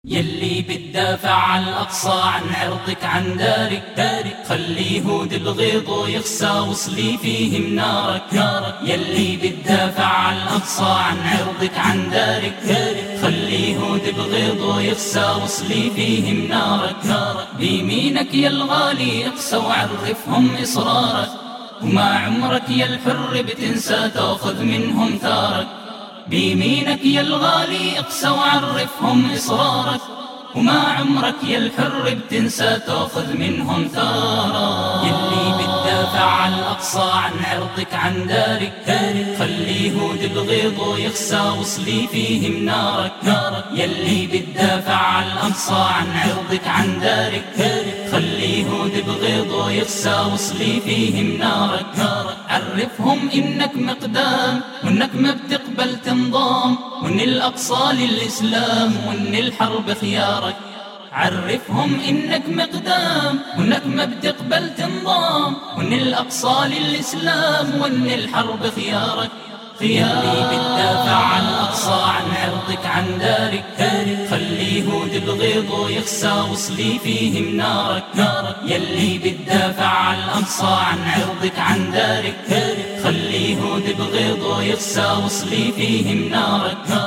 يلي بتدافع عن الأقصى، عن عرضك، عن دارك خلي يهود الغيظ يخسى وصلي فيهم نارك. يلي بتدافع عن الأقصى، عن عرضك، عن دارك خلي يهود الغيظ يخسى وصلي فيهم نارك. بيمينك يا الغالي اقسى وعرفهم إصرارك، وما عمرك يا الحر بتنسى تاخذ منهم ثارك. بيمينك يا الغالي اقسى وعرفهم إصرارك، وما عمرك يا الحر بتنسى تاخذ منهم ثارك. يلي بتدافع عن الأقصى، عن عرضك، عن دارك خلي يهود الغيظ يخسى وصلي فيهم نارك. يلي بتدافع عن الأقصى، عن عرضك، عن دارك خلي يهود الغيظ يخسى وصلي فيهم نارك. عرفهم إنك مقدام، وإنك ما بتقبل تنضام، وإن الأقصى للإسلام، وإن الحرب خيارك. عرفهم إنك مقدام، وإنك ما بتقبل تنضام، وإن الأقصى للإسلام، وإن الحرب خيارك. يلي بتدافع عن الأقصى، عن عرضك، عن دارك خلي يهود الغيظ يخسى وصلي فيهم نارك. يلي بتدافع عن الأقصى، عن عرضك، عن دارك خلي يهود الغيظ يخسى وصلي فيهم نارك.